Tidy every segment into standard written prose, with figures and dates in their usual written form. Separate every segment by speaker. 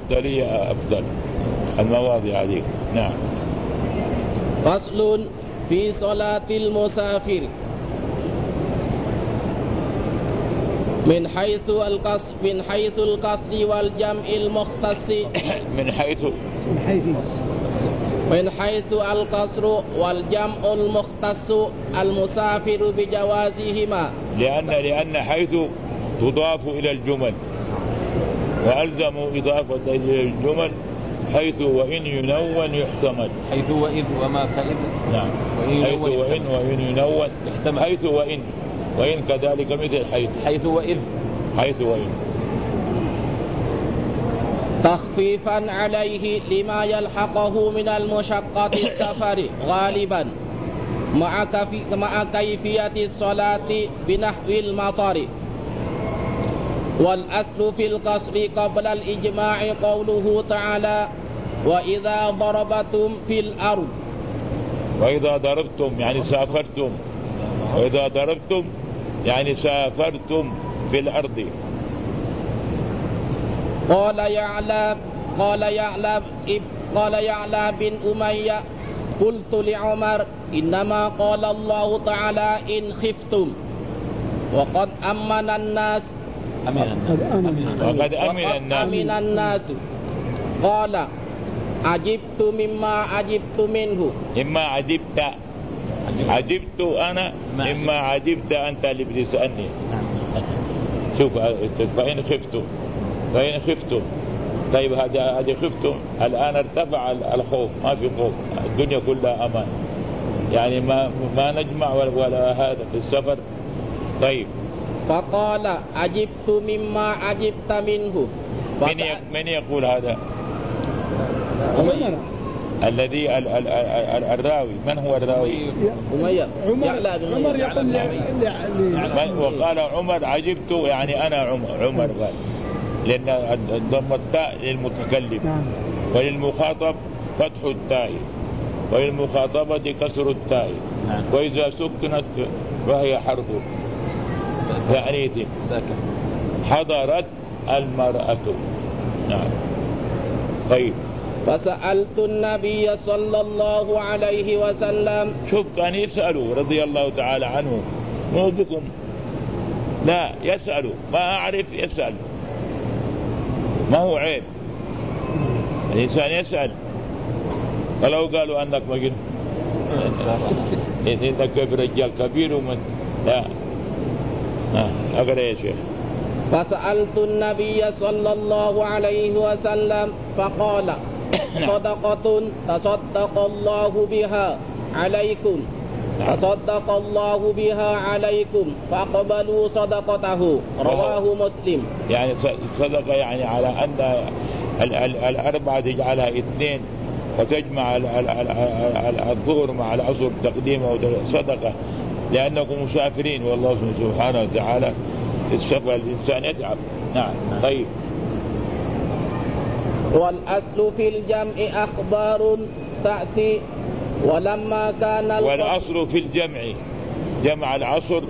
Speaker 1: الأفضلية أفضل المواضع هذه. نعم.
Speaker 2: فصل في صلاة المسافر من حيث القصر والجمع المختص من حيث القصر والجمع المختص المسافر بجوازهما،
Speaker 1: لأن حيث تضاف إلى الجمل، وألزموا إضافة إلى الجمل حيث وإن ينون يحتمل.
Speaker 3: حيث وإذ وما كإذ.
Speaker 1: نعم. حيث وإن ينون يحتمل. حيث وإن كذلك مثل
Speaker 3: حيث وإذ.
Speaker 2: تخفيفا عليه لما يلحقه من المشقة السفر غالبا مع كيفية الصلاة بنحو المطر. والأصل في القصر قبل الإجماع قوله تعالى: وإذا ضربتم في الأرض.
Speaker 1: وإذا ضربتم يعني سافرتم. وإذا ضربتم يعني سافرتم في الأرض.
Speaker 2: قال يعلى بن أمية: قلت لعمر: إنما قال الله تعالى إن خفتم، وقد أمن الناس. أمن الناس. قال: عجبت مما عجبت منه.
Speaker 1: إما عجبت أنا إما عجبت أنت اللي بتسألني. شوف فإن خفتم. طيب هذه خفتم الآن ارتفع الخوف، ما في خوف، الدنيا كلها أمان، يعني ما نجمع ولا هذا في السفر. طيب.
Speaker 2: فقال: عجبت مما عجبت منه.
Speaker 1: من يقول هذا؟ الذي الراوي. من هو الراوي؟
Speaker 2: أمية.
Speaker 4: عمر يقول
Speaker 1: وقال عمر عجبت يعني أنا عمر قال، لأن ضم التاء للمتكلم وللمخاطب فتح التاء وللمخاطبة كسر التاء، وإذا سكنت فهي حرف تأنيث حضرت المرأة. نعم. طيب.
Speaker 2: فسألت النبي صلى الله عليه وسلم.
Speaker 1: شوف كان يسألوا رضي الله تعالى عنه، مو بكم، لا يسألوا، ما أعرف يسأل، ما هو عيب الإنسان يسأل، ولو قالوا أنك مجنون إنك رجال كبير ومن لا. أقرأ يا شيخ.
Speaker 2: فسألت النبي صلى الله عليه وسلم فقال: صدقة تصدق الله بها عليكم، تصدق الله بها عليكم فاقبلوا صدقته. رواه مسلم.
Speaker 1: يعني صدقة يعني على أن الأربعة تجعلها 2 وتجمع الظهر مع العصر تقديمه صدقة، لأنكم مسافرين والله سبحانه وتعالى في السفر الإنسان يتعب. نعم. طيب.
Speaker 2: والأصل في الجمع أخبار تأتي ولما كان
Speaker 1: والأصل في الجمع جمع العصر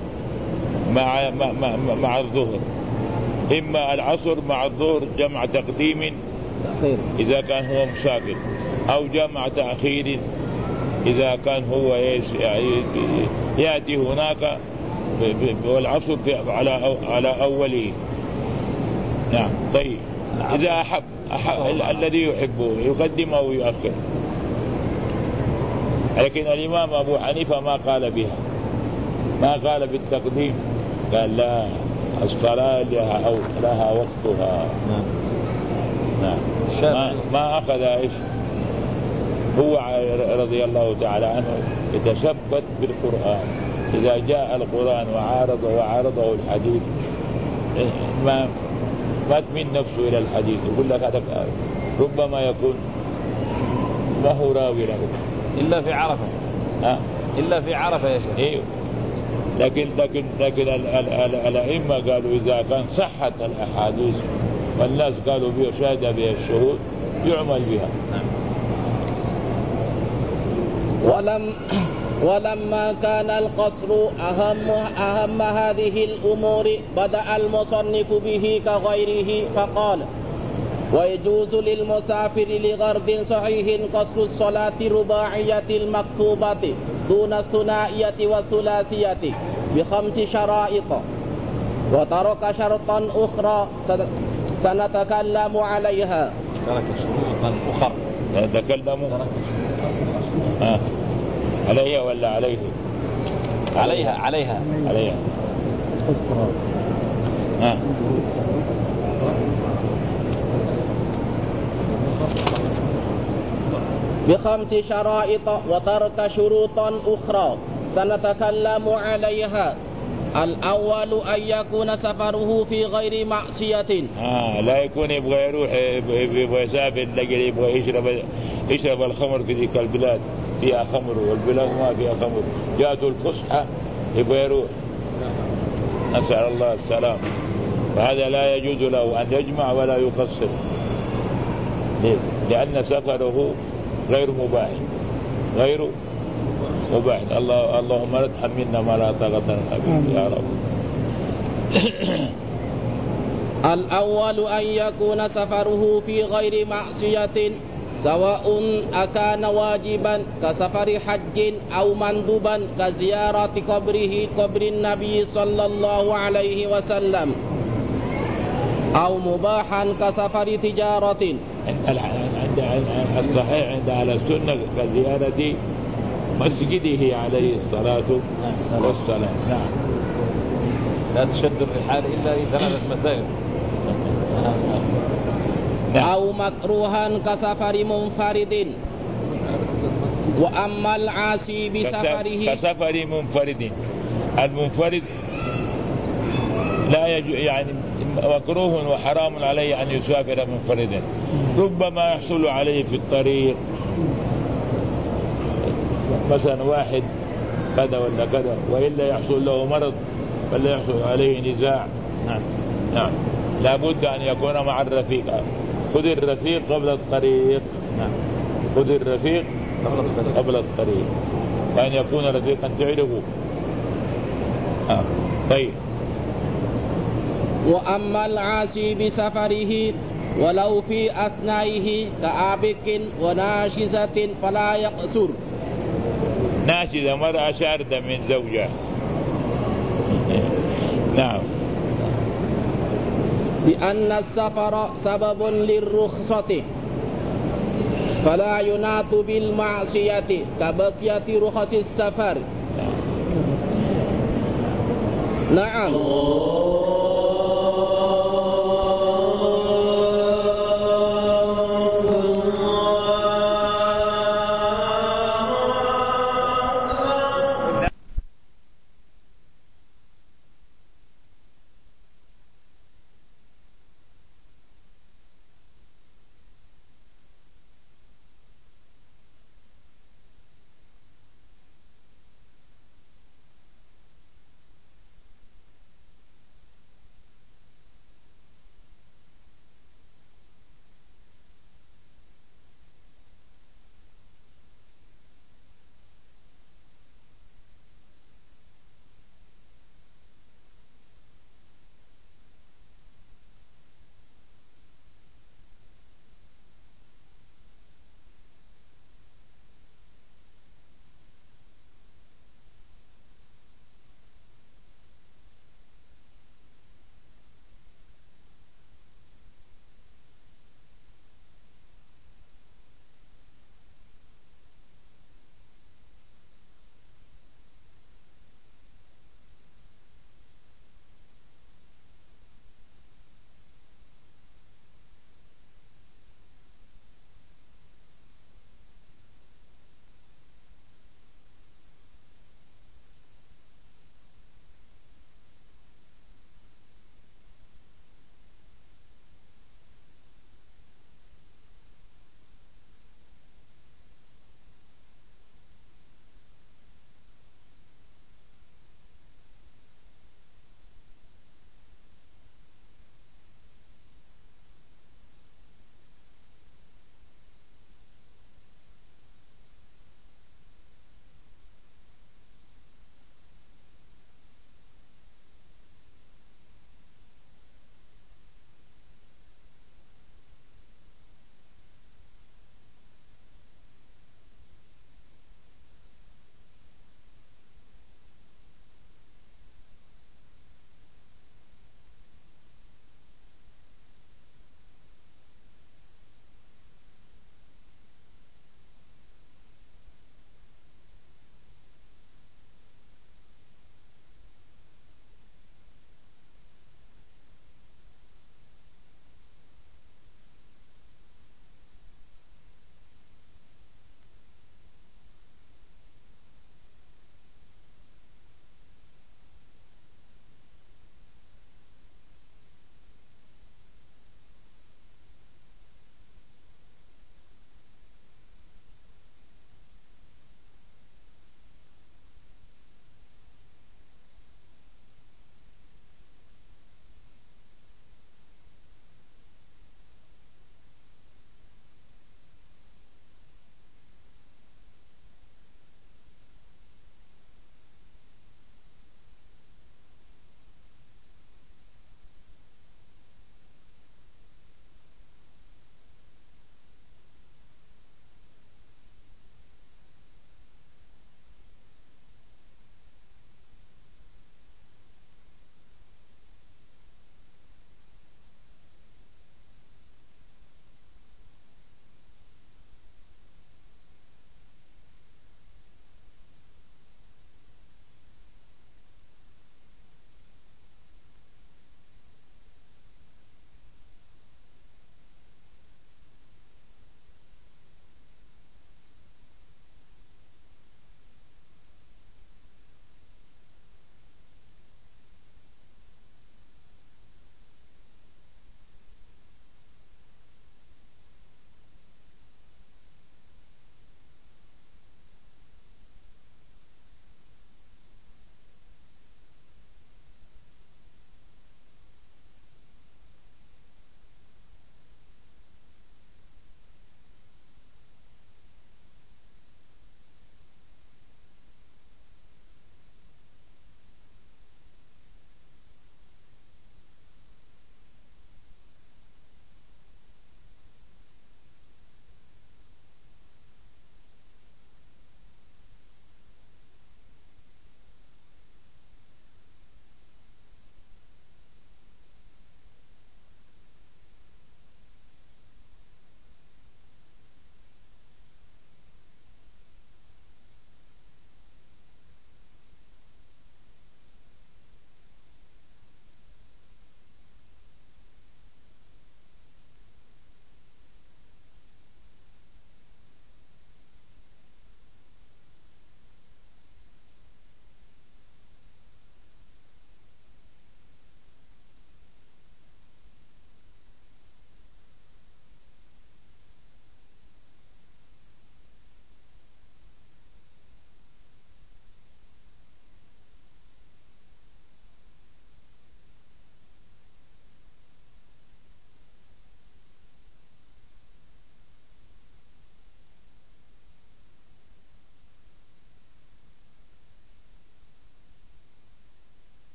Speaker 1: مع الظهر، إما العصر مع الظهر جمع تقديم إذا كان هو مسافر، أو جمع تأخير إذا كان هو يأتي هناك والعصر على أوله. نعم. طيب. إذا أحب الذي يحبه يقدم أو يؤخر، لكن الإمام أبو حنيفة ما قال بها، ما قال بالتقديم، قال لا، الصلاة لها وقتها. نعم. ما أخذ إيش هو رضي الله تعالى عنه يتثبت بالقرآن، إذا جاء القرآن وعارضه الحديث ما تميل نفسه إلى الحديث، يقول لك هذا ربما يكون ما هو راوي له
Speaker 3: إلا في عرفة. إلا في عرفة يا شيخ.
Speaker 1: إيه. لكن الأئمة قالوا إذا كان صحت الأحاديث والناس قالوا بها شهد بها الشهود يعمل بها.
Speaker 2: ولما كان القصر أهم هذه الأمور بدأ المصنف به كغيره فقال: ويجوز للمسافر لغرض صحيح قصر الصلاة الرباعية المكتوبة دون الثنائية والثلاثية ب5 شرائط، وترك شرطا أخرى سنتكلم عليها.
Speaker 3: ترك شروطا أخرى
Speaker 1: نتكلم عليها ولا عليه؟
Speaker 3: عليها
Speaker 2: ب5 شرائط وترك شروطا أخرى سنتكلم عليها. الأول أن يكون سفره في غير معصية،
Speaker 1: لا يكون يبغى يروح يبغى يسافر لقل يبغى يشرب الخمر في ذيك البلاد فيها خمر والبلاد ما فيها خمر، جاءته الفسحة يبغى يروح، نسأل الله السلام، فهذا لا يجوز له أن يجمع ولا يقصر. لأن سفره غير مباح اللهم لا تحملنا ما لا طاقة لنا به يا رب.
Speaker 2: الأول أن يكون سفره في غير معصية، سواء أكان واجبا كسفر حج أو مندوبا كزيارة قبر النبي صلى الله عليه وسلم، أو مباحا كسفر تجارة.
Speaker 1: الصحيح عند أهل السنة كزيارة مسجده عليه الصلاة والسلام. نعم.
Speaker 3: لا تشد الرحال إلا في 3 مساجد.
Speaker 2: أو مكروها كسفر منفرد. وأما العاصي بسفره
Speaker 1: كسفر منفرد، المنفرد لا يعني مكروه وحرام عليه أن يسافر منفردا، ربما يحصل عليه في الطريق مثلا واحد كذا ولا كذا، وإلا يحصل له مرض ولا يحصل عليه نزاع. نعم لا بد أن يكون مع الرفيق. خذ الرفيق قبل الطريق. خذ الرفيق قبل الطريق، وأن يكون رفيقا تعرفه. طيب.
Speaker 2: وأما العاصي بسفره ولو في أثنائه كآبك وناشزة فلا يقصر.
Speaker 1: ناشزة مرأة شاردة من زوجها. نعم.
Speaker 2: لأن السفر سبب للرخصة فلا يناط بالمعصية كبقية رخص السفر. نعم.